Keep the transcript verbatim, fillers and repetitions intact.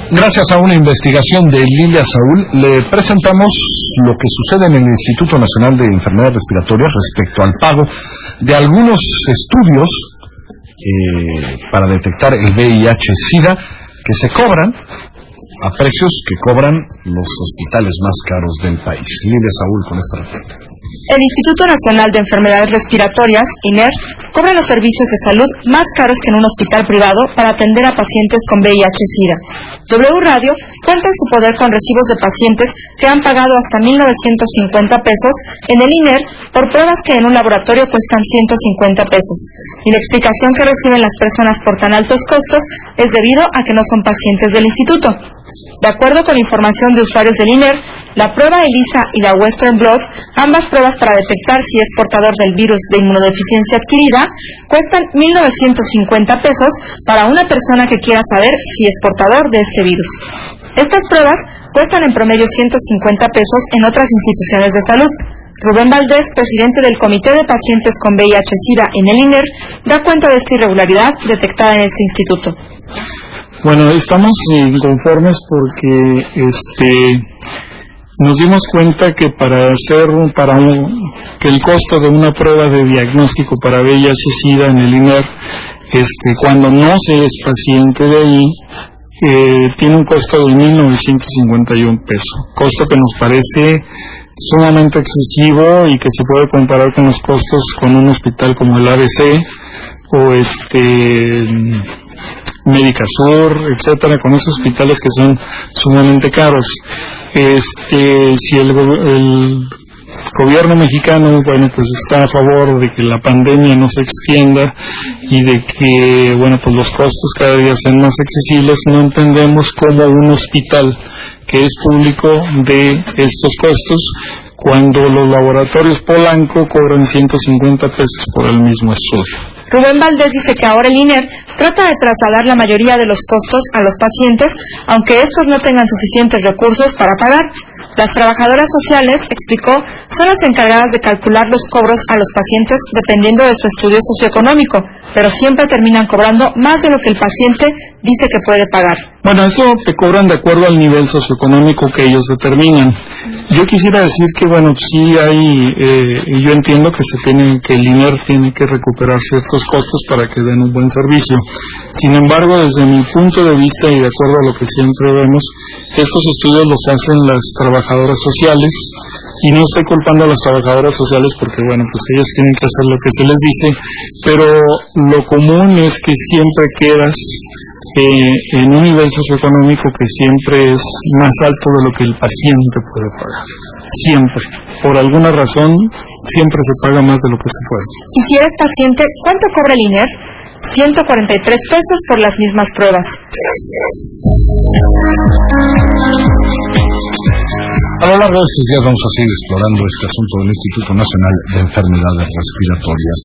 Gracias a una investigación de Lilia Saúl, le presentamos lo que sucede en el Instituto Nacional de Enfermedades Respiratorias respecto al pago de algunos estudios eh, para detectar el V I H SIDA que se cobran a precios que cobran los hospitales más caros del país. Lilia Saúl con esta respuesta. El Instituto Nacional de Enfermedades Respiratorias, I N E R, cobra los servicios de salud más caros que en un hospital privado para atender a pacientes con V I H SIDA. W Radio cuenta en su poder con recibos de pacientes que han pagado hasta mil novecientos cincuenta pesos en el I N E R por pruebas que en un laboratorio cuestan ciento cincuenta pesos. Y la explicación que reciben las personas por tan altos costos es debido a que no son pacientes del instituto. De acuerdo con información de usuarios del I N E R, la prueba ELISA y la Western Blot, ambas pruebas para detectar si es portador del virus de inmunodeficiencia adquirida, cuestan mil novecientos cincuenta pesos para una persona que quiera saber si es portador de este virus. Estas pruebas cuestan en promedio ciento cincuenta pesos en otras instituciones de salud. Rubén Valdés, presidente del Comité de Pacientes con V I H SIDA en el I N E R, da cuenta de esta irregularidad detectada en este instituto. Bueno, estamos inconformes porque este nos dimos cuenta que para hacer para un, que el costo de una prueba de diagnóstico para V I H SIDA en el I N E R, este cuando no se es paciente de ahí, eh, tiene un costo de mil novecientos cincuenta y un pesos, costo que nos parece sumamente excesivo y que se puede comparar con los costos con un hospital como el A B C o este Medicasur, etcétera, con esos hospitales que son sumamente caros. Este, si el, el gobierno mexicano, bueno, pues está a favor de que la pandemia no se extienda y de que, bueno, pues los costos cada día sean más accesibles, no entendemos cómo un hospital que es público de estos costos cuando los laboratorios Polanco cobran ciento cincuenta pesos por el mismo estudio. Rubén Valdés dice que ahora el I N E R trata de trasladar la mayoría de los costos a los pacientes, aunque estos no tengan suficientes recursos para pagar. Las trabajadoras sociales, explicó, son las encargadas de calcular los cobros a los pacientes dependiendo de su estudio socioeconómico, pero siempre terminan cobrando más de lo que el paciente dice que puede pagar. Bueno, eso te cobran de acuerdo al nivel socioeconómico que ellos determinan. Yo quisiera decir que, bueno, sí hay, eh, y yo entiendo que se tiene, que el I N E R tiene que recuperar ciertos costos para que den un buen servicio. Sin embargo, desde mi punto de vista y de acuerdo a lo que siempre vemos, estos estudios los hacen las trabajadoras sociales, y no estoy culpando a las trabajadoras sociales porque, bueno, pues ellas tienen que hacer lo que se les dice, pero lo común es que siempre quedas Eh, en un nivel socioeconómico que siempre es más alto de lo que el paciente puede pagar. Siempre. Por alguna razón, siempre se paga más de lo que se puede. Y si eres paciente, ¿cuánto cobra el I N E R? ciento cuarenta y tres pesos por las mismas pruebas. A lo largo de estos días vamos a seguir explorando este asunto del Instituto Nacional de Enfermedades Respiratorias.